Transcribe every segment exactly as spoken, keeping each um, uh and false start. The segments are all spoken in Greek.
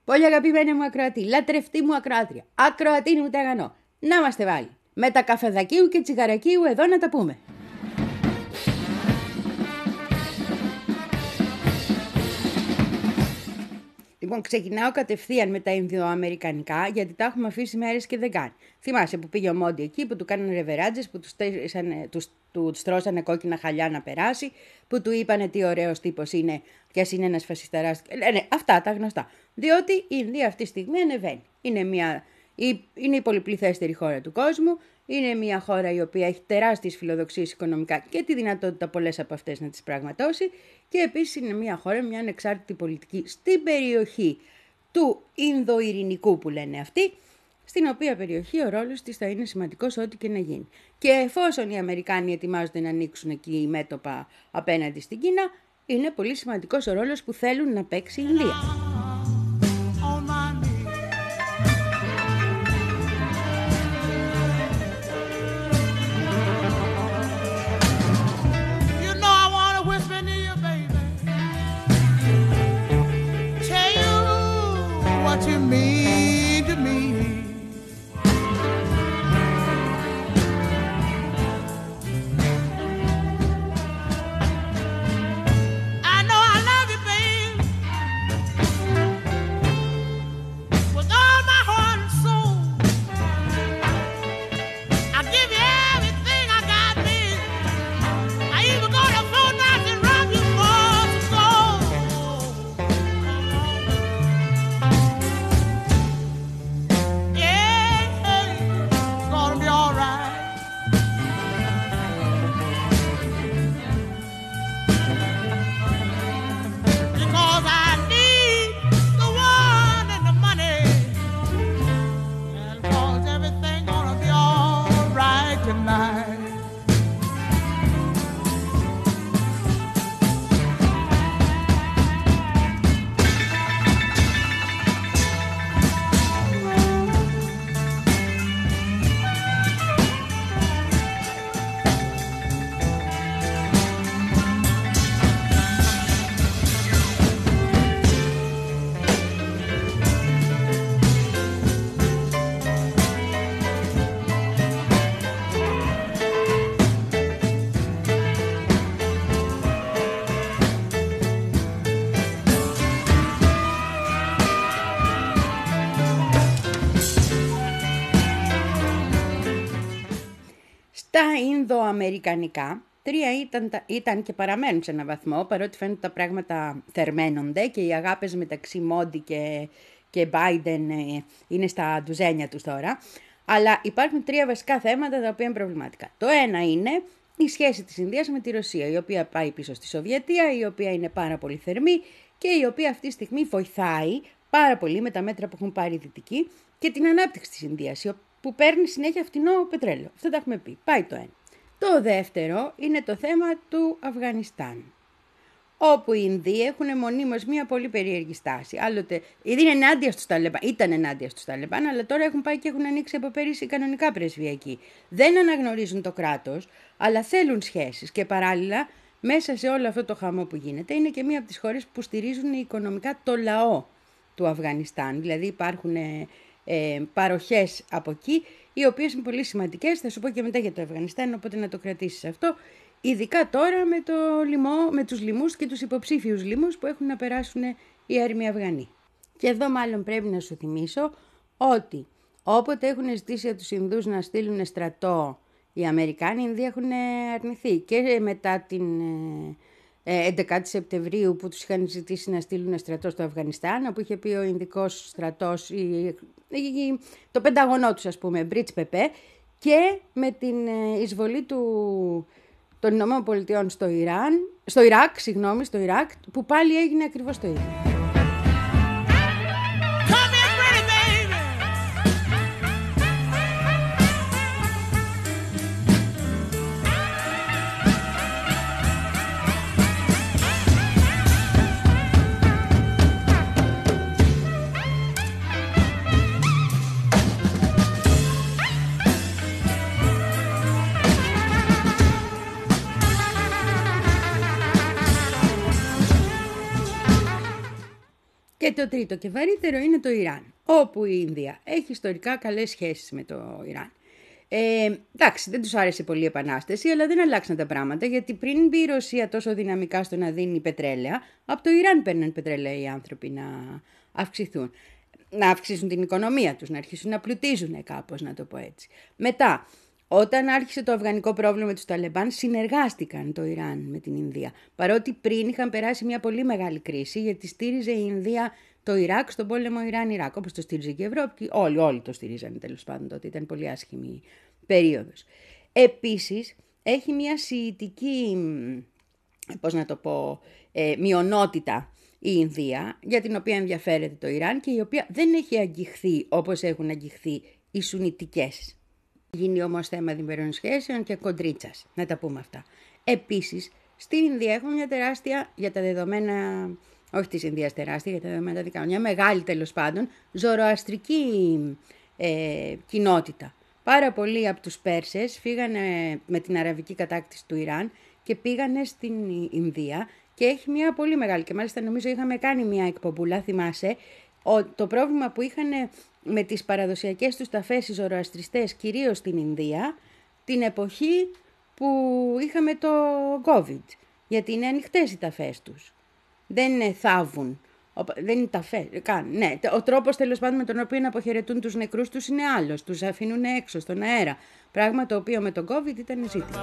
Πολύ αγαπημένη μου ακροατή, λατρευτή μου ακροάτρια, ακροατίνη μου τραγανό. Να είμαστε βάλει. Με τα καφεδακίου και τσιγαρακίου εδώ να τα πούμε. Λοιπόν, ξεκινάω κατευθείαν με τα Ινδιοαμερικανικά, γιατί τα έχουμε αφήσει μέρες και δεν κάνει. Θυμάσαι που πήγε ο Μόντι εκεί, που του κάνανε ρεβεράτζες, που τους, τέσανε, τους, του στρώσανε κόκκινα χαλιά να περάσει, που του είπανε τι ωραίος τύπος είναι και ας είναι ένας φασισταράς. Ε, ναι, αυτά τα γνωστά. Διότι η Ινδία αυτή τη στιγμή ανεβαίνει. Είναι, μια, η, είναι η πολυπληθέστερη χώρα του κόσμου. Είναι μια χώρα η οποία έχει τεράστιες φιλοδοξίες οικονομικά και τη δυνατότητα πολλές από αυτές να τις πραγματώσει. Και επίσης είναι μια χώρα, μια ανεξάρτητη πολιτική στην περιοχή του Ινδοειρηνικού που λένε αυτοί, στην οποία περιοχή ο ρόλος της θα είναι σημαντικός ό,τι και να γίνει. Και εφόσον οι Αμερικάνοι ετοιμάζονται να ανοίξουν εκεί μέτωπα απέναντι στην Κίνα, είναι πολύ σημαντικός ο ρόλος που θέλουν να παίξει η Ινδία. You mean to me. I know I love you, babe, with all my heart and soul. I give you everything I got, babe. I even go to phone nights and rob you for some gold. Τα Ινδοαμερικανικά, τρία ήταν, ήταν και παραμένουν σε έναν βαθμό, παρότι φαίνεται τα πράγματα θερμαίνονται και οι αγάπες μεταξύ Μόντι και, και Biden είναι στα ντουζένια τους τώρα. Αλλά υπάρχουν τρία βασικά θέματα τα οποία είναι προβληματικά. Το ένα είναι η σχέση της Ινδίας με τη Ρωσία, η οποία πάει πίσω στη Σοβιετία, η οποία είναι πάρα πολύ θερμή και η οποία αυτή τη στιγμή βοηθάει πάρα πολύ με τα μέτρα που έχουν πάρει οι Δυτικοί και την ανάπτυξη της Ινδίας, που παίρνει συνέχεια φτηνό πετρέλαιο. Αυτό τα έχουμε πει. Πάει το ένα. Το δεύτερο είναι το θέμα του Αφγανιστάν, όπου οι Ινδοί έχουν μονίμως μια πολύ περίεργη στάση. Άλλοτε είναι ενάντια στους Ταλιμπάν, ήταν ενάντια στους Ταλιμπάν, αλλά τώρα έχουν πάει και έχουν ανοίξει από πέρυσι κανονικά πρεσβεία εκεί. Δεν αναγνωρίζουν το κράτος, αλλά θέλουν σχέσεις και παράλληλα μέσα σε όλο αυτό το χαμό που γίνεται είναι και μία από τις χώρες που στηρίζουν οικονομικά το λαό του Αφγανιστάν. Δηλαδή υπάρχουν ε, ε, παροχές από εκεί, οι οποίες είναι πολύ σημαντικές. Θα σου πω και μετά για το Αφγανιστάν, οπότε να το κρατήσεις αυτό. Ειδικά τώρα με, το λοιμό, με τους λοιμούς και τους υποψήφιους λοιμούς που έχουν να περάσουν οι άρμοι Αφγανοί. Και εδώ μάλλον πρέπει να σου θυμίσω ότι όποτε έχουν ζητήσει από τους Ινδούς να στείλουν στρατό οι Αμερικάνοι, οι Ινδοί έχουν αρνηθεί. Και μετά την έντεκα Σεπτεμβρίου που τους είχαν ζητήσει να στείλουν στρατό στο Αφγανιστάν, όπου είχε πει ο Ινδικός στρατός, η, η, το πενταγωνό τους ας πούμε, Μπρίτς Πεπέ, και με την εισβολή του, των Ηνωμένων Πολιτειών στο, Ιράν, στο Ιράκ, συγγνώμη, στο Ιράκ, που πάλι έγινε ακριβώς το ίδιο. Και το τρίτο και βαρύτερο είναι το Ιράν, όπου η Ινδία έχει ιστορικά καλές σχέσεις με το Ιράν. Ε, εντάξει, δεν τους άρεσε πολύ η Επανάσταση, αλλά δεν αλλάξαν τα πράγματα, γιατί πριν μπει η Ρωσία τόσο δυναμικά στο να δίνει πετρέλαια, από το Ιράν παίρνουν πετρέλαια οι άνθρωποι να αυξηθούν, να αυξήσουν την οικονομία τους, να αρχίσουν να πλουτίζουν κάπως, να το πω έτσι. Μετά, όταν άρχισε το αφγανικό πρόβλημα με τους Ταλεμπάν, συνεργάστηκαν το Ιράν με την Ινδία. Παρότι πριν είχαν περάσει μια πολύ μεγάλη κρίση, γιατί στήριζε η Ινδία το Ιράκ στον πόλεμο Ιράν-Ιράκ, όπως το στήριζε και η Ευρώπη. Όλοι, όλοι το στήριζαν τέλος πάντων τότε, ήταν πολύ άσχημη περίοδος. Επίσης, έχει μια σιητική, πώς να το πω, ε, μειονότητα η Ινδία, για την οποία ενδιαφέρεται το Ιράν και η οποία δεν έχει αγγιχθεί όπως έχουν αγγιχθεί οι Σουνιτικές. Γίνει όμως θέμα διμερών σχέσεων και κοντρίτσας, να τα πούμε αυτά. Επίσης, στην Ινδία έχουμε μια τεράστια, για τα δεδομένα, όχι της Ινδίας τεράστια, για τα δεδομένα δικά, μια μεγάλη τέλος πάντων, ζωροαστρική ε, κοινότητα. Πάρα πολλοί από τους Πέρσες φύγανε με την αραβική κατάκτηση του Ιράν και πήγανε στην Ινδία και έχει μια πολύ μεγάλη, και μάλιστα νομίζω είχαμε κάνει μια εκπομπούλα, θυμάσαι, ο, το πρόβλημα που είχαν με τις παραδοσιακές τους ταφές οι ζωροαστριστές, κυρίως στην Ινδία, την εποχή που είχαμε το COVID, γιατί είναι ανοιχτές οι ταφές τους. Δεν θάβουν, δεν είναι ταφές, καν. Ναι, ο τρόπος τέλος πάντων με τον οποίο αποχαιρετούν τους νεκρούς τους είναι άλλος, τους αφήνουν έξω στον αέρα, πράγμα το οποίο με τον COVID ήταν ζήτημα.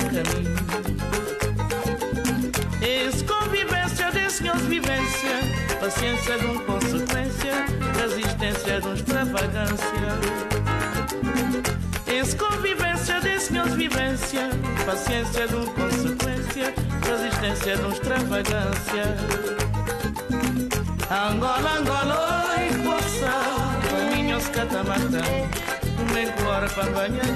Ex-convivência, paciência de uma consequência, resistência de uma extravagância. Ex-convivência de senhores vivência, paciência de uma consequência, resistência de uma extravagância. Angola, Angola, oi, força, caminhos catamata, nem cora para banhar.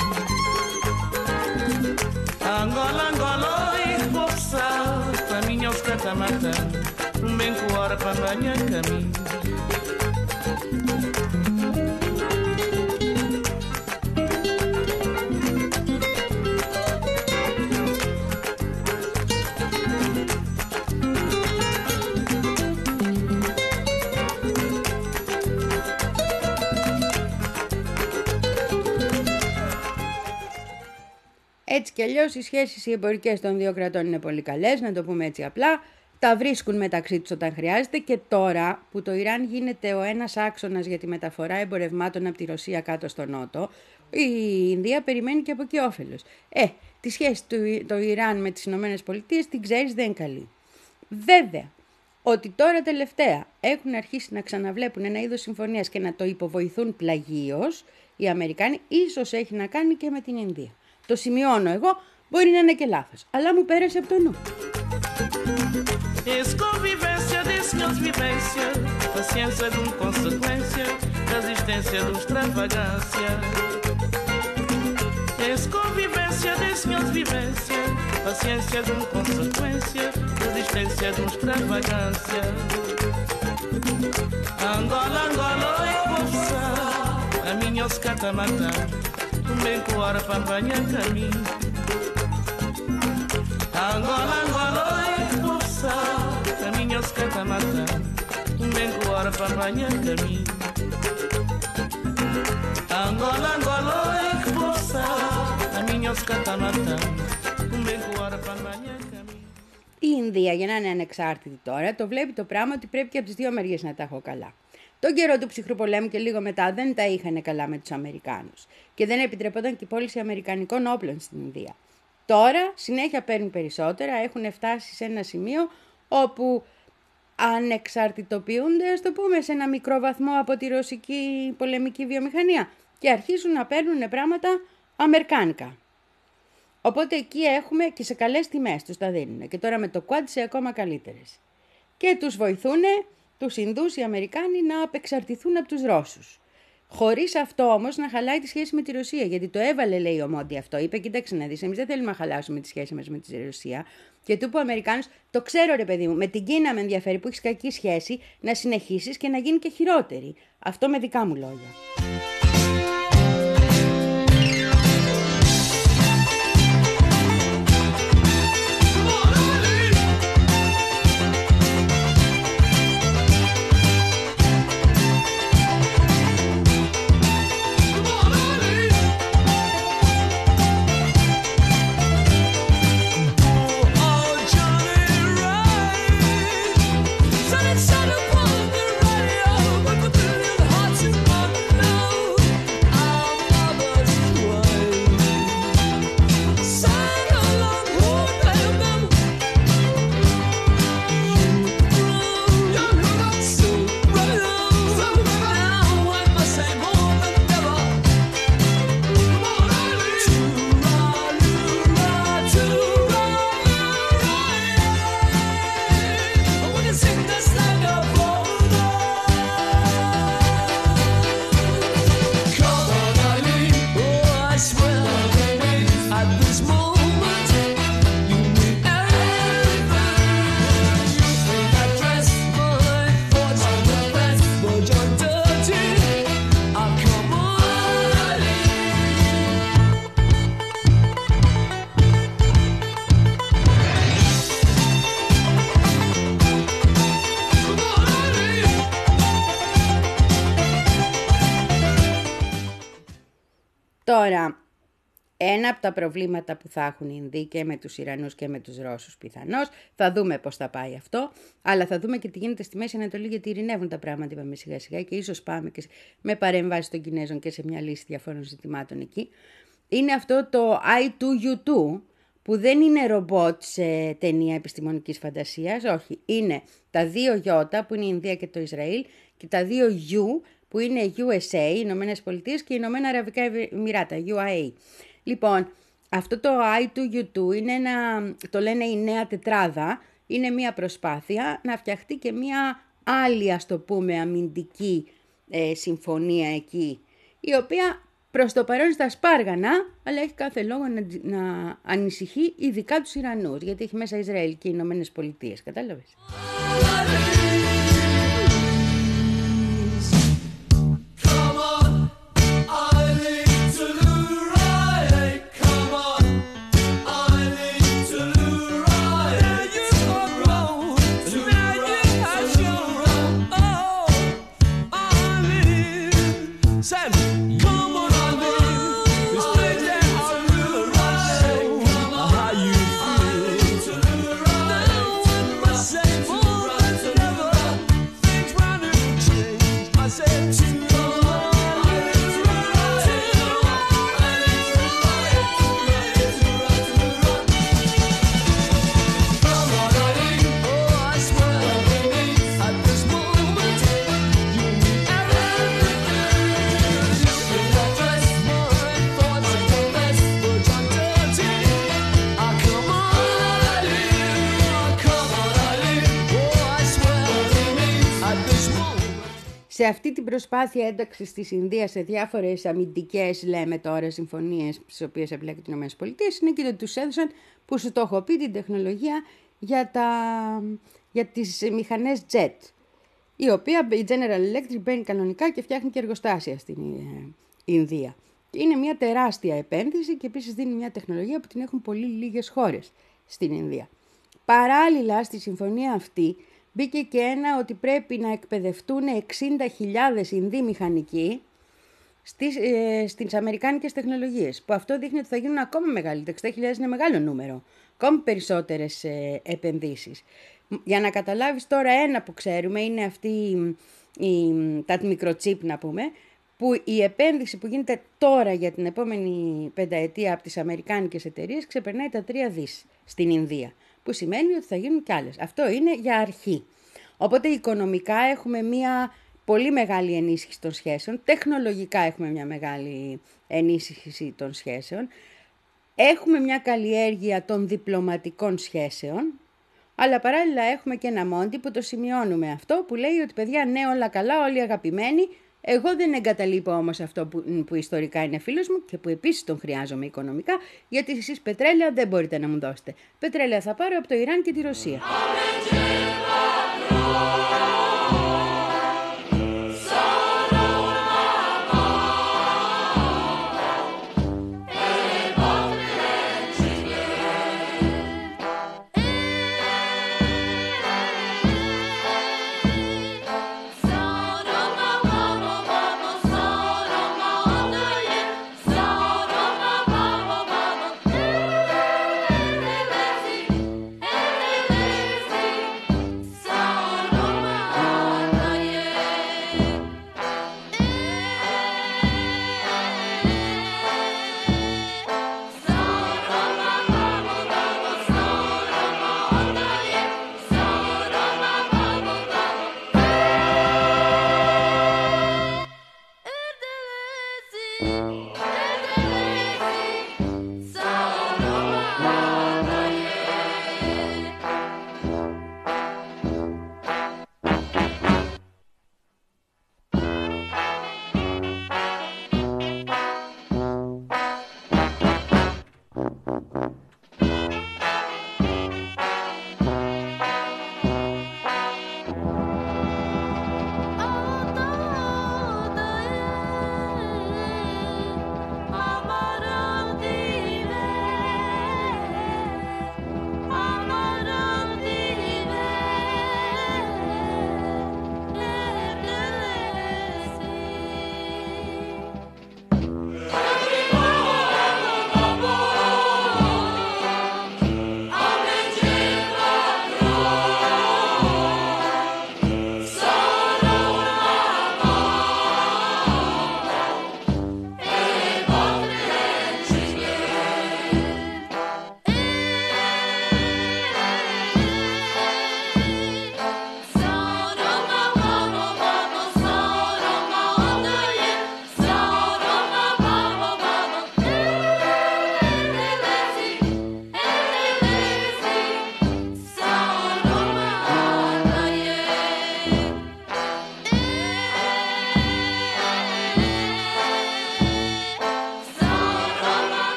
Angola, Angola, oi, força, caminhos catamata, nem cora para banhar caminho. Έτσι κι αλλιώς οι σχέσεις οι εμπορικές των δύο κρατών είναι πολύ καλές, να το πούμε έτσι απλά. Τα βρίσκουν μεταξύ τους όταν χρειάζεται και τώρα που το Ιράν γίνεται ο ένας άξονας για τη μεταφορά εμπορευμάτων από τη Ρωσία κάτω στο νότο, η Ινδία περιμένει και από εκεί όφελος. Ε, τη σχέση του το Ιράν με τις Ηνωμένες Πολιτείες την ξέρεις δεν είναι καλή. Βέβαια, ότι τώρα τελευταία έχουν αρχίσει να ξαναβλέπουν ένα είδος συμφωνίας και να το υποβοηθούν πλαγίως, οι Αμερικάνοι ίσως έχει να κάνει και με την Ινδία. Το σημειώνω εγώ, μπορεί να είναι και λάθος, αλλά μου πέρασε από το νου. Ex-convivência de senhores vivência, paciência de uma consequência, resistência de uma extravagância. Ex-convivência de senhores vivência, paciência de uma consequência, resistência de uma extravagância. Angola, Angola, oi, força, a minha os catamata, bem com hora para banhar caminho. Angola, Angola, oi, força, a minha os catamata, bem com hora para banhar caminho. Angola, Angola, oi, força, a minha os catamata, bem com hora para banhar caminho. Η Ινδία, για να είναι ανεξάρτητη τώρα, το βλέπει το πράγμα ότι πρέπει και από τις δύο μεριές να τα έχω καλά. Τον καιρό του ψυχρού πολέμου και λίγο μετά δεν τα είχαν καλά με τους Αμερικάνους και δεν επιτρεπόταν και η πώληση αμερικανικών όπλων στην Ινδία. Τώρα συνέχεια παίρνουν περισσότερα, έχουν φτάσει σε ένα σημείο όπου ανεξαρτητοποιούνται, ας το πούμε, σε ένα μικρό βαθμό από τη ρωσική πολεμική βιομηχανία και αρχίζουν να παίρνουν πράγματα αμερικάνικα. Οπότε εκεί έχουμε και σε καλές τιμές τους τα δίνουν και τώρα με το Quad σε ακόμα καλύτερες. Και τους βοηθούν τους Ινδούς οι Αμερικάνοι να απεξαρτηθούν από τους Ρώσους. Χωρίς αυτό όμως να χαλάει τη σχέση με τη Ρωσία, γιατί το έβαλε, λέει ο Μόντι αυτό. Είπε: κοίταξε να δεις, εμείς δεν θέλουμε να χαλάσουμε τη σχέση μας με τη Ρωσία. Και του είπε ο Αμερικάνος: το ξέρω, ρε παιδί μου, με την Κίνα με ενδιαφέρει που έχεις κακή σχέση να συνεχίσεις και να γίνει και χειρότερη. Αυτό με δικά μου λόγια. Τώρα, ένα από τα προβλήματα που θα έχουν οι Ινδοί και με τους Ιρανούς και με τους Ρώσους πιθανώς, θα δούμε πώς θα πάει αυτό, αλλά θα δούμε και τι γίνεται στη Μέση Ανατολή, γιατί ειρηνεύουν τα πράγματα, είπαμε σιγά σιγά, και ίσως πάμε και με παρεμβάσεις των Κινέζων και σε μια λύση διαφόρων ζητημάτων εκεί. Είναι αυτό το άι τού γιου τού, που δεν είναι ρομπότ σε ταινία επιστημονικής φαντασίας, όχι, είναι τα δύο γιώτα που είναι η Ινδία και το Ισραήλ και τα δύο γιου που είναι γιου ες έι, οι Ηνωμένες Πολιτείες, και οι Ηνωμένα Αραβικά Εμιράτα, γιου έι έι. Λοιπόν, αυτό το άι τού γιου τού είναι ένα, το λένε η νέα τετράδα, είναι μια προσπάθεια να φτιαχτεί και μια άλλη, ας το πούμε, αμυντική ε, συμφωνία εκεί, η οποία προς το παρόν στα σπάργανα, αλλά έχει κάθε λόγο να, να ανησυχεί ειδικά τους Ιρανούς, γιατί έχει μέσα Ισραήλ και οι Ηνωμένες Πολιτείες, κατάλαβες. Σε αυτή την προσπάθεια ένταξης της Ινδίας σε διάφορες αμυντικές, λέμε τώρα, συμφωνίες στις οποίες εμπλέκονται οι ΗΠΑ, είναι και το τους έδωσαν, που σου το έχω πει, την τεχνολογία για, τα, για τις μηχανές jet, η οποία η General Electric μπαίνει κανονικά και φτιάχνει και εργοστάσια στην Ινδία. Είναι μια τεράστια επένδυση και επίσης δίνει μια τεχνολογία που την έχουν πολύ λίγες χώρες στην Ινδία. Παράλληλα στη συμφωνία αυτή μπήκε και ένα ότι πρέπει να εκπαιδευτούν εξήντα χιλιάδες Ινδοί μηχανικοί στις, ε, στις αμερικάνικες τεχνολογίες, που αυτό δείχνει ότι θα γίνουν ακόμα μεγαλύτερα. εξήντα χιλιάδες είναι μεγάλο νούμερο, ακόμη περισσότερες ε, επενδύσεις. Για να καταλάβεις τώρα, ένα που ξέρουμε είναι αυτή η, τα μικροτσίπ, να πούμε, που η επένδυση που γίνεται τώρα για την επόμενη πενταετία από τις αμερικάνικες εταιρείες ξεπερνάει τα τρία δις στην Ινδία, που σημαίνει ότι θα γίνουν κι άλλες. Αυτό είναι για αρχή. Οπότε οικονομικά έχουμε μια πολύ μεγάλη ενίσχυση των σχέσεων, τεχνολογικά έχουμε μια μεγάλη ενίσχυση των σχέσεων, έχουμε μια καλλιέργεια των διπλωματικών σχέσεων, αλλά παράλληλα έχουμε και ένα Μόντι που το σημειώνουμε αυτό, που λέει ότι παιδιά, ναι, όλα καλά, όλοι αγαπημένοι. Εγώ δεν εγκαταλείπω όμως αυτό που, που ιστορικά είναι φίλος μου και που επίσης τον χρειάζομαι οικονομικά, γιατί εσείς πετρέλαια δεν μπορείτε να μου δώσετε. Πετρέλαια θα πάρω από το Ιράν και τη Ρωσία.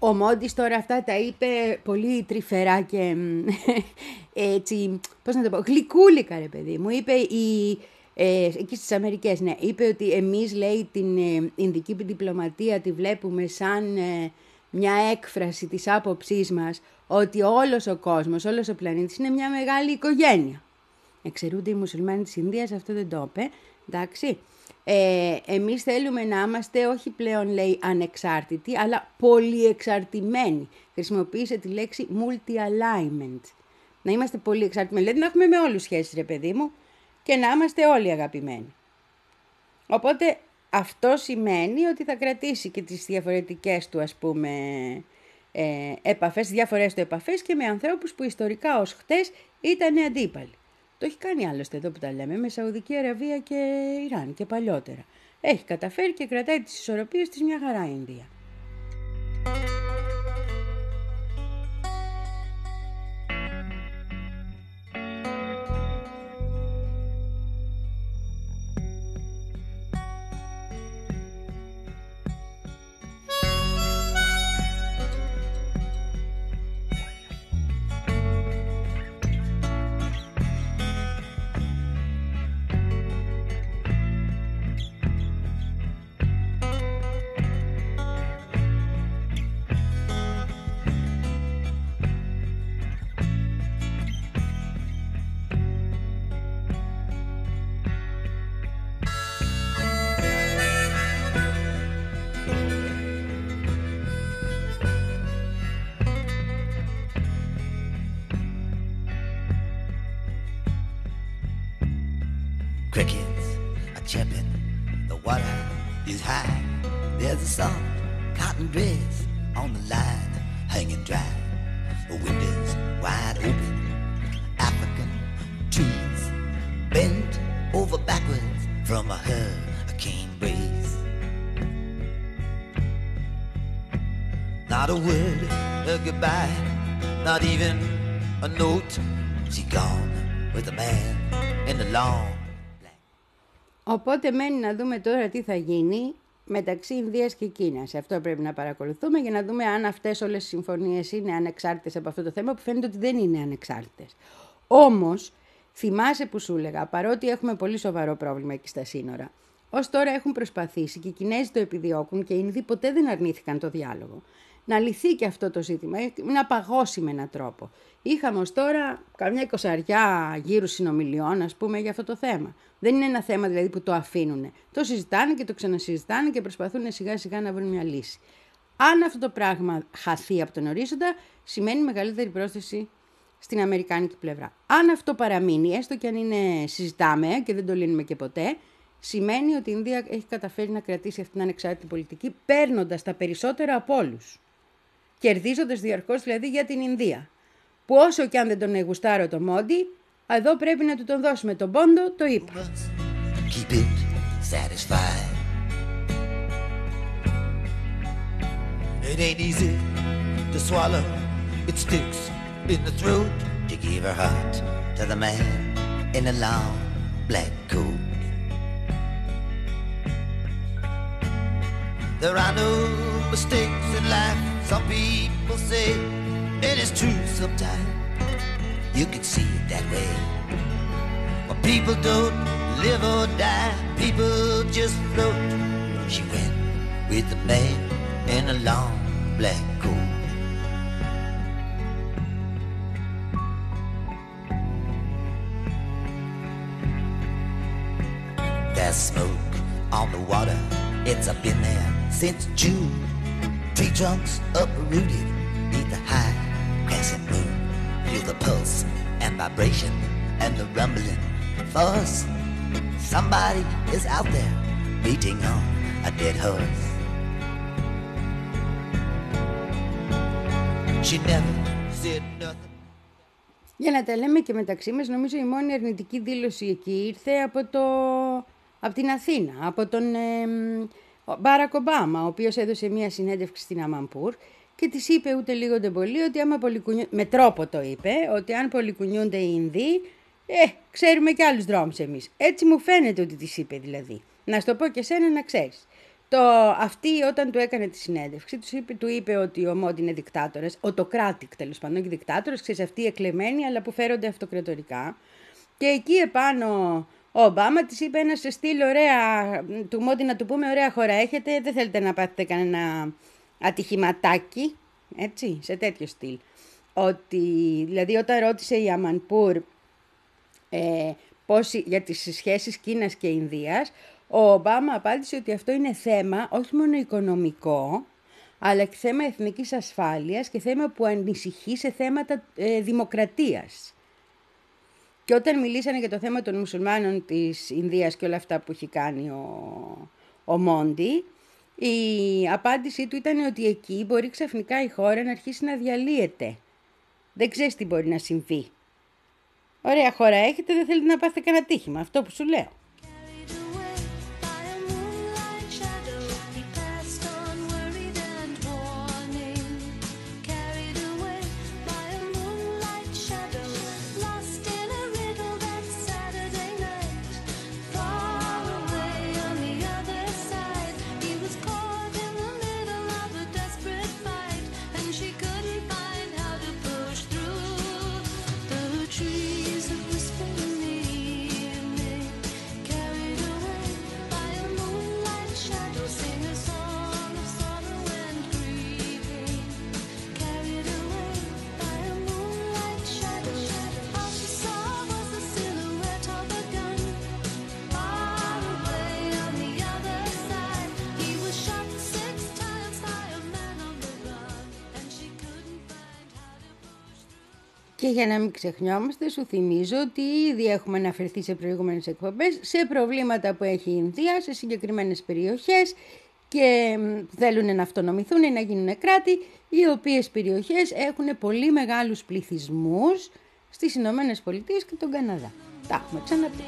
Ο Μόντις τώρα αυτά τα είπε πολύ τρυφερά και έτσι, πώς να το πω, γλυκούλικα ρε παιδί μου. Είπε η, ε, εκεί στις Αμερικές, ναι, είπε ότι εμείς, λέει, την ε, Ινδική διπλωματία τη βλέπουμε σαν ε, μια έκφραση της άποψής μας ότι όλος ο κόσμος, όλος ο πλανήτης είναι μια μεγάλη οικογένεια. Εξαιρούνται οι μουσουλμάνοι της Ινδίας, αυτό δεν το είπε, εντάξει. Ε, εμείς θέλουμε να είμαστε όχι πλέον, λέει, ανεξάρτητοι, αλλά πολυεξαρτημένοι. Χρησιμοποίησε τη λέξη multi-alignment. Να είμαστε πολύ εξαρτημένοι, δηλαδή να έχουμε με όλους σχέσεις, ρε παιδί μου, και να είμαστε όλοι αγαπημένοι. Οπότε αυτό σημαίνει ότι θα κρατήσει και τις διαφορετικές του, ας πούμε, ε, επαφές, διάφορες του επαφές και με ανθρώπους που ιστορικά ως χτες ήταν αντίπαλοι. Το έχει κάνει άλλωστε εδώ που τα λέμε με Σαουδική Αραβία και Ιράν και παλιότερα. Έχει καταφέρει και κρατάει τις ισορροπίες της μια χαρά η Ινδία. Crickets are chirping, the water is high. There's a soft cotton dress on the line, hanging dry. The windows wide open, African trees bent over backwards from a hurricane breeze. Not a word of goodbye, not even a note. She gone with the man in the lawn. Οπότε μένει να δούμε τώρα τι θα γίνει μεταξύ Ινδίας και Κίνας. Αυτό πρέπει να παρακολουθούμε για να δούμε αν αυτές όλες οι συμφωνίες είναι ανεξάρτητες από αυτό το θέμα, που φαίνεται ότι δεν είναι ανεξάρτητες. Όμως, θυμάσαι που σου έλεγα, παρότι έχουμε πολύ σοβαρό πρόβλημα εκεί στα σύνορα, ως τώρα έχουν προσπαθήσει και οι Κινέζοι το επιδιώκουν και οι Ινδοί ποτέ δεν αρνήθηκαν το διάλογο, να λυθεί και αυτό το ζήτημα, να παγώσει με έναν τρόπο. Είχαμε ως τώρα καμιά εικοσαριά γύρους συνομιλιών, ας πούμε, για αυτό το θέμα. Δεν είναι ένα θέμα δηλαδή που το αφήνουν. Το συζητάνε και το ξανασυζητάνε και προσπαθούν σιγά σιγά να βρουν μια λύση. Αν αυτό το πράγμα χαθεί από τον ορίζοντα, σημαίνει μεγαλύτερη πρόσθεση στην αμερικάνικη πλευρά. Αν αυτό παραμείνει, έστω και αν είναι συζητάμε και δεν το λύνουμε και ποτέ, σημαίνει ότι η Ινδία έχει καταφέρει να κρατήσει αυτήν την ανεξάρτητη πολιτική, παίρνοντας τα περισσότερα από όλους. Κερδίζοντας διαρκώς δηλαδή για την Ινδία. Που όσο και αν δεν τον γουστάρω το Μόντι, εδώ πρέπει να του τον δώσουμε τον πόντο, το είπα. Keep it satisfied. It ain't easy to swallow. It sticks in the throat to give her heart to the man in a long black coat. There are no mistakes in life, some people say. It is true sometimes, you can see it that way. But people don't live or die, people just float. She went with the man in a long black coat. There's smoke on the water, it's up in there since June. Tree trunks uprooted beneath the high crescent moon. Feel the pulse and vibration and the rumbling force. Somebody is out there beating on a dead horse. She never said nothing. Για να τα λέμε και μεταξύ μας, νομίζω η μόνη αρνητική δήλωση εκεί ήρθε από, το... από την Αθήνα, από τον ε, Μπάρακ Ομπάμα, ο οποίος έδωσε μια συνέντευξη στην Αμαμπούρ και της είπε ούτε λίγο ούτε πολύ ότι άμα πολυκουνιούνται, με τρόπο το είπε, ότι αν πολυκουνιούνται οι Ινδοί, ε, ξέρουμε και άλλους δρόμους εμείς. Έτσι μου φαίνεται ότι της είπε δηλαδή. Να στο πω και σένα να ξέρεις. Το, αυτή όταν του έκανε τη συνέντευξη, του είπε, του είπε ότι ο Μόντι είναι δικτάτορας, οτοκράτικ τέλος πάντων και δικτάτορας, ξέρεις αυτοί οι εκλεμμένοι αλλά που φέρονται αυτοκρατορικά. Και εκεί επάνω ο Ομπάμα της είπε να σε στείλει ωραία, του Μόντι να του πούμε ωραία χώρα έχετε, δεν θέλετε να πάθετε κανένα ατυχηματάκι, έτσι, σε τέτοιο στυλ. Ότι, δηλαδή όταν ρώτησε η Αμανπούρ ε, πώς, για τις σχέσεις Κίνας και Ινδίας, ο Ομπάμα απάντησε ότι αυτό είναι θέμα όχι μόνο οικονομικό, αλλά και θέμα εθνικής ασφάλειας και θέμα που ανησυχεί σε θέματα ε, δημοκρατίας. Και όταν μιλήσανε για το θέμα των μουσουλμάνων της Ινδίας και όλα αυτά που έχει κάνει ο, ο Μόντι, η απάντησή του ήταν ότι εκεί μπορεί ξαφνικά η χώρα να αρχίσει να διαλύεται. Δεν ξέρεις τι μπορεί να συμβεί. Ωραία χώρα έχετε, δεν θέλετε να πάθετε κανένα τύχημα, αυτό που σου λέω. Και για να μην ξεχνιόμαστε, σου θυμίζω ότι ήδη έχουμε αναφερθεί σε προηγούμενες εκπομπές σε προβλήματα που έχει η Ινδία σε συγκεκριμένες περιοχές και θέλουν να αυτονομηθούν ή να γίνουν κράτη, οι οποίες περιοχές έχουν πολύ μεγάλους πληθυσμούς στις Ηνωμένες Πολιτείες και τον Καναδά. Τα έχουμε ξαναπεί.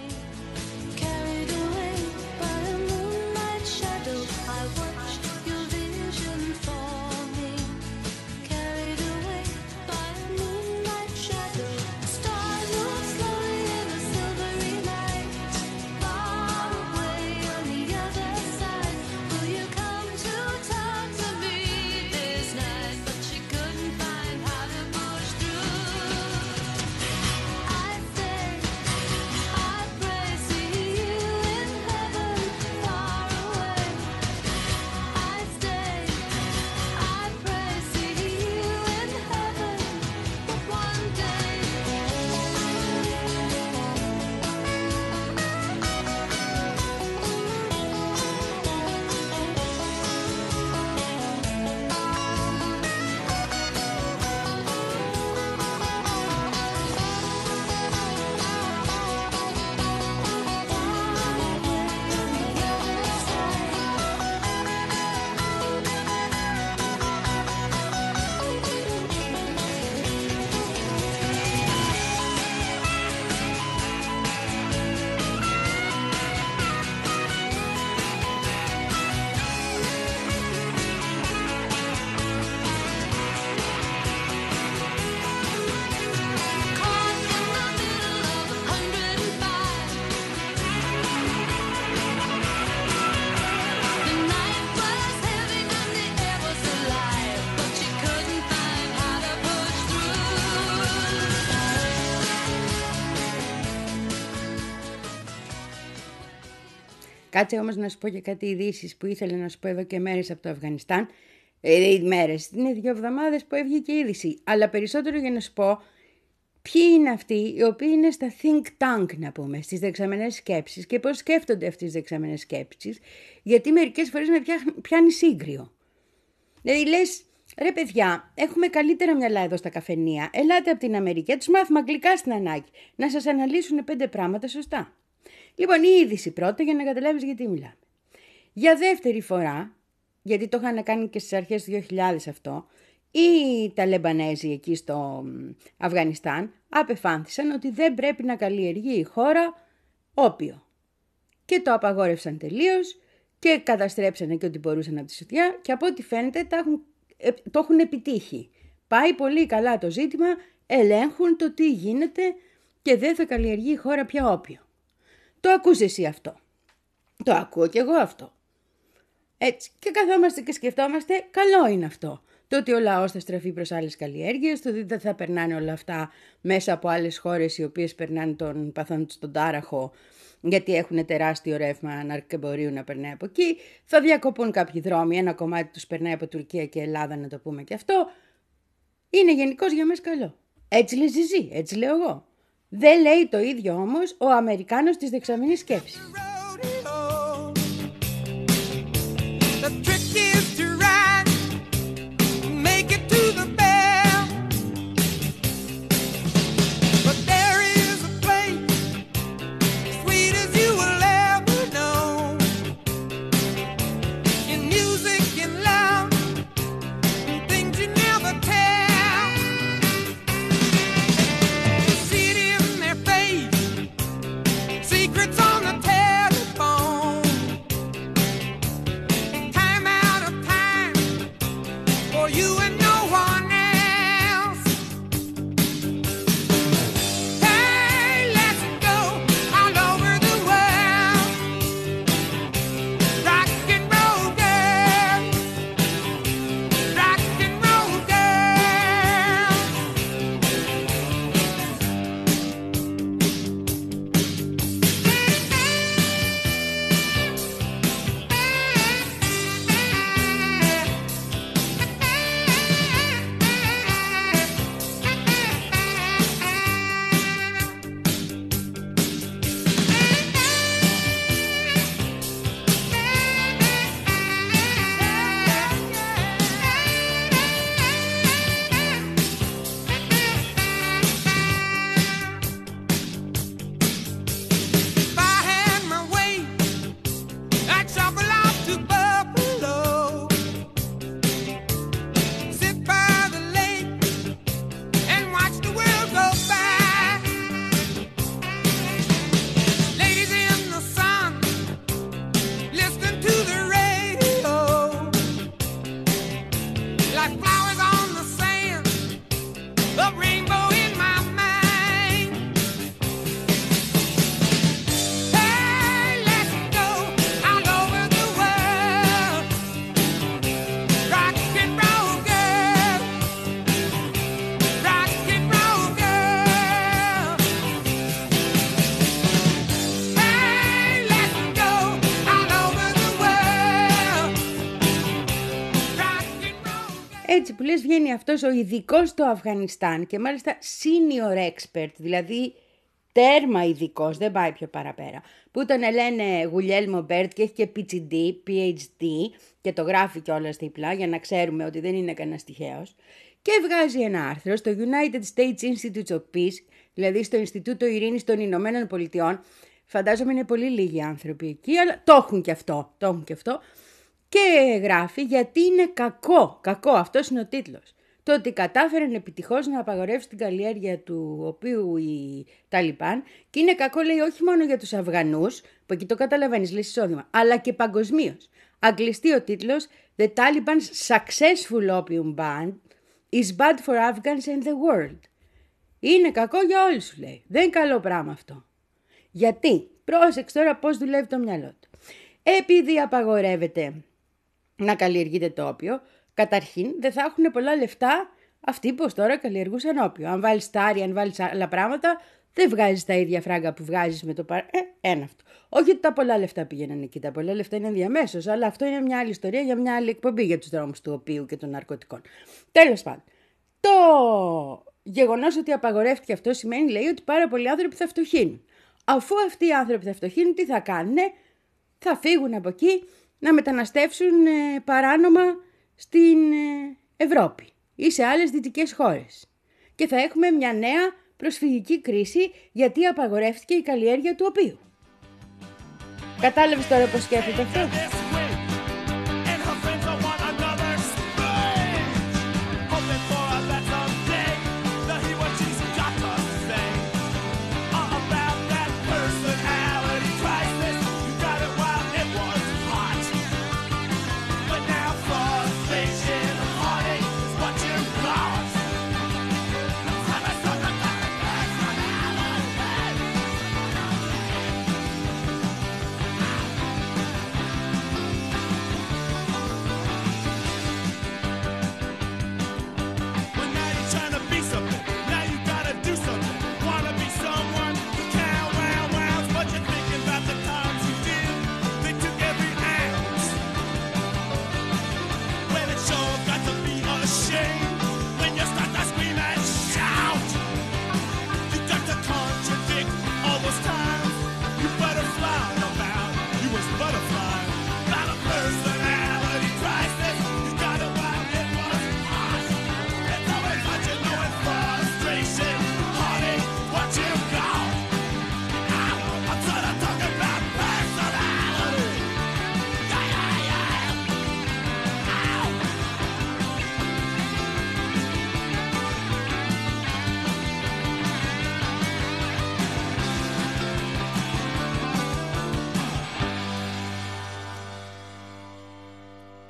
Κάτσε όμως να σου πω και κάτι ειδήσεις που ήθελα να σου πω εδώ και μέρες από το Αφγανιστάν. Ε, μέρες, είναι δύο εβδομάδες που έβγε και είδηση. Αλλά περισσότερο για να σου πω ποιοι είναι αυτοί οι οποίοι είναι στα think tank, να πούμε, στις δεξαμενές σκέψεις και πώς σκέφτονται αυτές τις δεξαμενές σκέψεις, γιατί μερικές φορές με πιάνει σύγκριο. Δηλαδή λες, ρε παιδιά, έχουμε καλύτερα μυαλά εδώ στα καφενεία, ελάτε από την Αμερική, τους μάθουμε αγγλικά στην ανάγκη, να σας αναλύσουν πέντε πράγματα σωστά. Λοιπόν, η είδηση πρώτα για να καταλάβεις γιατί μιλάμε. Για δεύτερη φορά, γιατί το είχαν κάνει και στις αρχές του δύο χιλιάδες αυτό, οι Ταλεμπανέζοι εκεί στο Αφγανιστάν απεφάνθησαν ότι δεν πρέπει να καλλιεργεί η χώρα όπιο. Και το απαγόρευσαν τελείως και καταστρέψανε και ό,τι μπορούσαν από τη σωτιά και από ό,τι φαίνεται το έχουν, το έχουν επιτύχει. Πάει πολύ καλά το ζήτημα, ελέγχουν το τι γίνεται και δεν θα καλλιεργεί η χώρα πια όπιο. Το ακούς εσύ αυτό. Το ακούω κι εγώ αυτό. Έτσι. Και καθόμαστε και σκεφτόμαστε, καλό είναι αυτό. Το ότι ο λαός θα στραφεί προς άλλες καλλιέργειες, το ότι δεν θα περνάνε όλα αυτά μέσα από άλλες χώρες οι οποίες περνάνε τον παθόν τους τον τάραχο, γιατί έχουν τεράστιο ρεύμα ναρκεμπορίου να περνάει από εκεί. Θα διακοπούν κάποιοι δρόμοι, ένα κομμάτι τους περνάει από Τουρκία και Ελλάδα, να το πούμε και αυτό. Είναι γενικώς για μας καλό. Έτσι λέει Ζιζή, έτσι λέω εγώ. Δεν λέει το ίδιο όμως ο Αμερικάνος της δεξαμενής σκέψης. Έτσι που λες βγαίνει αυτός ο ειδικός στο Αφγανιστάν και μάλιστα senior expert, δηλαδή τέρμα ειδικός, δεν πάει πιο παραπέρα, που τον λένε Γουλιέλμο Μπέρτ και έχει και πι έιτς ντι, πι έιτς ντι και το γράφει κιόλας δίπλα για να ξέρουμε ότι δεν είναι κανένας τυχαίος, και βγάζει ένα άρθρο στο United States Institute of Peace, δηλαδή στο Ινστιτούτο Ειρήνης των Ηνωμένων Πολιτειών. Φαντάζομαι είναι πολύ λίγοι άνθρωποι εκεί, αλλά το έχουν και αυτό, το έχουν και αυτό. Και γράφει γιατί είναι κακό, κακό, αυτός είναι ο τίτλος. Το ότι κατάφεραν επιτυχώς να απαγορεύσει την καλλιέργεια του οποίου οι Ταλιμπάν, και είναι κακό, λέει, όχι μόνο για τους Αφγανούς, που εκεί το καταλαβαίνεις, λες εισόδημα, αλλά και παγκοσμίως. Αγγλιστεί ο τίτλος The Taliban's successful opium ban is bad for Afghans and the world. Είναι κακό για όλους, σου λέει. Δεν είναι καλό πράγμα αυτό. Γιατί, πρόσεξε τώρα πώς δουλεύει το μυαλό του. Επειδή απαγορεύεται να καλλιεργείται το όπιο, καταρχήν δεν θα έχουν πολλά λεφτά αυτοί που ως τώρα καλλιεργούσαν όπιο. Αν βάλεις τάρι, αν βάλεις άλλα πράγματα, δεν βγάζεις τα ίδια φράγκα που βγάζεις με το παρ... Ε, ένα αυτό. Όχι ότι τα πολλά λεφτά πήγαιναν εκεί, τα πολλά λεφτά είναι διαμέσως, αλλά αυτό είναι μια άλλη ιστορία για μια άλλη εκπομπή για τους δρόμους του οποίου και των ναρκωτικών. Τέλος πάντων, το γεγονός ότι απαγορεύτηκε αυτό σημαίνει, λέει, ότι πάρα πολλοί άνθρωποι θα φτωχύνουν. Αφού αυτοί οι άνθρωποι θα φτωχύνουν, τι θα κάνουν? Θα φύγουν από εκεί να μεταναστεύσουν ε, παράνομα στην ε, Ευρώπη ή σε άλλες δυτικές χώρες. Και θα έχουμε μια νέα προσφυγική κρίση γιατί απαγορεύτηκε η καλλιέργεια του οποίου. Κατάλαβες τώρα πώς σκέφτεται αυτό?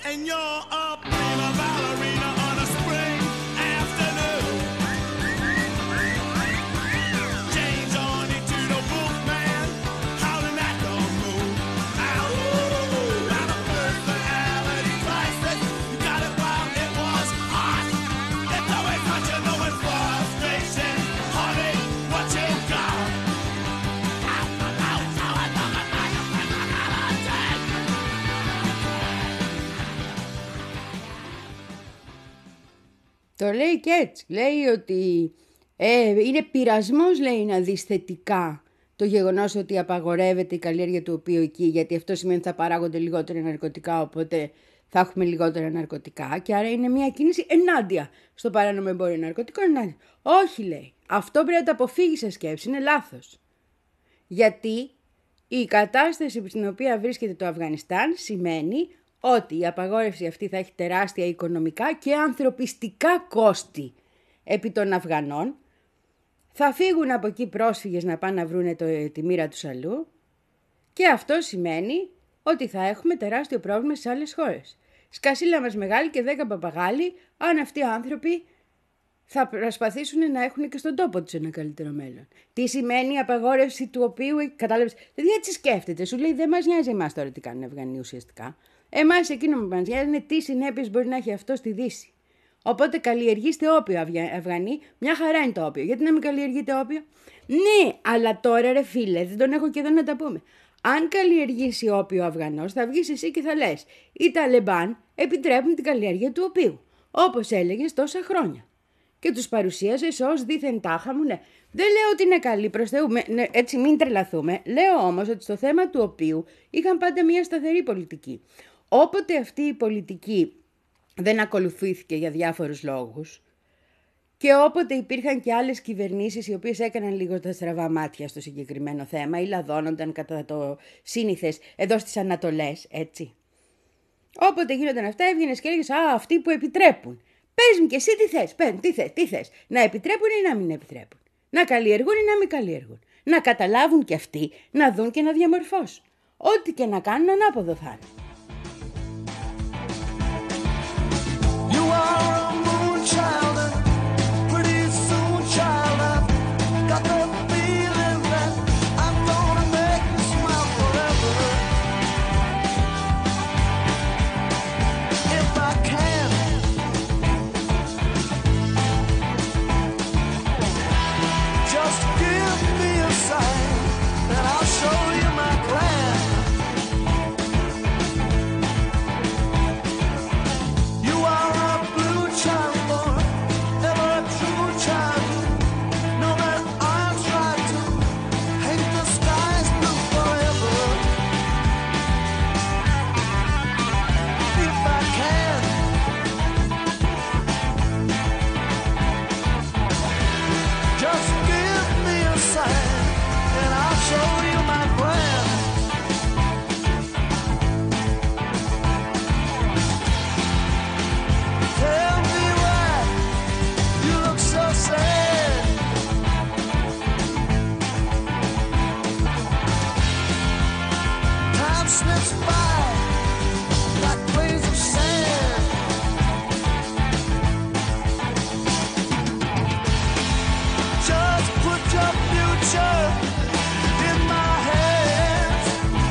and you're a prima ballerina on a spring afternoon. Change on into the Wolfman, howling at the moon. Ow, ooh, and a personality crisis. You got it while it was hot. It's always hot, you know it's frustration. Honey, what you got? Το λέει και έτσι. Λέει ότι ε, είναι πειρασμός, λέει, να δεις θετικά το γεγονός ότι απαγορεύεται η καλλιέργεια του οποίου εκεί, γιατί αυτό σημαίνει ότι θα παράγονται λιγότερα ναρκωτικά, οπότε θα έχουμε λιγότερα ναρκωτικά και άρα είναι μια κίνηση ενάντια στο παράνομο εμπόριο ναρκωτικών. Ενάντια. Όχι, λέει. Αυτό πρέπει να το αποφύγει σε σκέψη. Είναι λάθος. Γιατί η κατάσταση στην οποία βρίσκεται το Αφγανιστάν σημαίνει ότι η απαγόρευση αυτή θα έχει τεράστια οικονομικά και ανθρωπιστικά κόστη επί των Αφγανών. Θα φύγουν από εκεί πρόσφυγες να πάνε να βρούνε το, τη μοίρα τους αλλού και αυτό σημαίνει ότι θα έχουμε τεράστιο πρόβλημα στις άλλες χώρες. Σκασίλα μας μεγάλη και δέκα παπαγάλοι, αν αυτοί οι άνθρωποι θα προσπαθήσουν να έχουν και στον τόπο τους ένα καλύτερο μέλλον. Τι σημαίνει η απαγόρευση του οποίου, κατάλαβες, δηλαδή έτσι σκέφτεται, σου λέει δεν μας νοιάζει εμάς τώρα τι κάνουν οι Αφγανοί ουσιαστικά. Εμάς εκείνο που μας νοιάζει είναι τι συνέπειες μπορεί να έχει αυτό στη Δύση. Οπότε καλλιεργήστε όπιο, Αφγανοί, μια χαρά είναι το όπιο. Γιατί να μην καλλιεργείτε όπιο? Ναι, αλλά τώρα ρε φίλε, δεν τον έχω και εδώ να τα πούμε. Αν καλλιεργήσει όπιο ο Αφγανός, θα βγεις εσύ και θα λες οι Ταλεμπάν επιτρέπουν την καλλιέργεια του οποίου, όπως έλεγες τόσα χρόνια. Και τους παρουσίασες ως δίθεν τάχα μου, ναι. Δεν λέω ότι είναι καλή προς Θεού, ναι, έτσι μην τρελαθούμε. Λέω όμως ότι στο θέμα του οποίου είχαν πάντα μια σταθερή πολιτική. Όποτε αυτή η πολιτική δεν ακολουθήθηκε για διάφορους λόγους και όποτε υπήρχαν και άλλες κυβερνήσεις οι οποίες έκαναν λίγο τα στραβά μάτια στο συγκεκριμένο θέμα ή λαδώνονταν κατά το σύνηθες εδώ στις Ανατολές, έτσι. Όποτε γίνονταν αυτά έβγαινες και έλεγες «Α, αυτοί που επιτρέπουν». Πες μου και εσύ τι θες, πες, τι θες, τι θες, να επιτρέπουν ή να μην επιτρέπουν, να καλλιεργούν ή να μην καλλιεργούν, να καταλάβουν και αυτοί, να δουν και να διαμορφώσουν. Ό,τι και να κάνουν ανάποδο θα είναι. You are a moon child, and pretty soon, child, I've got the feeling that I'm gonna make you smile forever. If I can, just give me a sign, and I'll show you my plan. You are a blue child born, ever a true child. Know that I'll try to paint the skies blue forever. If I can, just give me a sign, and I'll show you my plan. Tell me why you look so sad. Time slips by like grains of sand. Just put your future in my hands.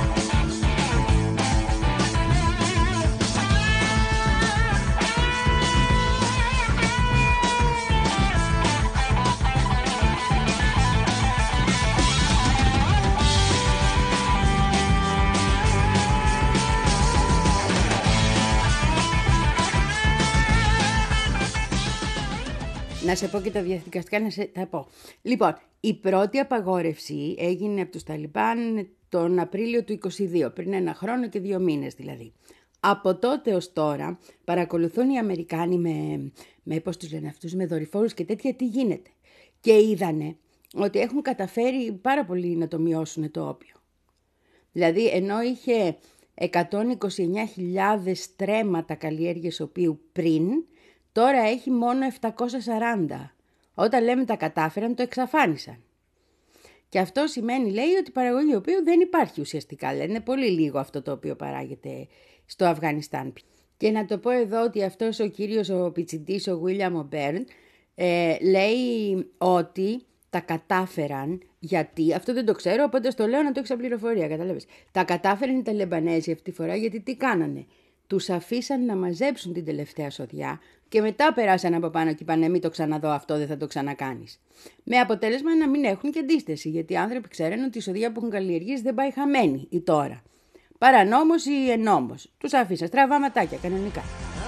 Να σε πω και τα διαδικαστικά, να σε τα πω. Λοιπόν, η πρώτη απαγόρευση έγινε από τους Ταλιμπάν τον Απρίλιο του είκοσι δύο, πριν ένα χρόνο και δύο μήνες δηλαδή. Από τότε ως τώρα παρακολουθούν οι Αμερικάνοι με, με πώς τους λένε αυτούς, με δορυφόρους και τέτοια τι γίνεται. Και είδανε ότι έχουν καταφέρει πάρα πολύ να το μειώσουν το όπιο. Δηλαδή ενώ είχε εκατόν είκοσι εννιά χιλιάδες στρέμματα καλλιέργειας οποίου πριν, τώρα έχει μόνο επτακόσια σαράντα. Όταν λέμε τα κατάφεραν, το εξαφάνισαν. Και αυτό σημαίνει, λέει, ότι η παραγωγή οποίου δεν υπάρχει ουσιαστικά. Λένε είναι πολύ λίγο αυτό το οποίο παράγεται στο Αφγανιστάν. Και να το πω εδώ ότι αυτός ο κύριος ο πιτσιντής, ο William O'Byrne, ε, λέει ότι τα κατάφεραν, γιατί, αυτό δεν το ξέρω, οπότε στο λέω να το έχεις πληροφορία, καταλάβες. Τα κατάφεραν οι Ταλιμπανέζοι αυτή τη φορά, γιατί τι κάνανε. Τους αφήσαν να μαζέψουν την τελευταία σοδιά και μετά περάσαν από πάνω και είπαν μην το ξαναδώ αυτό, δεν θα το ξανακάνεις. Με αποτέλεσμα να μην έχουν και αντίσταση, γιατί οι άνθρωποι ξέρουν ότι η σοδιά που έχουν καλλιεργήσει δεν πάει χαμένη ή τώρα. Παρανόμος ή ενόμος. Τους αφήσαν στραβά ματάκια κανονικά.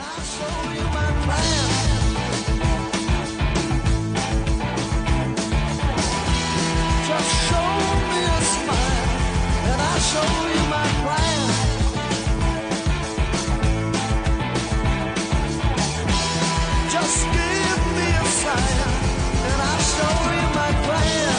Just give me a sign, and I'll show you my plan.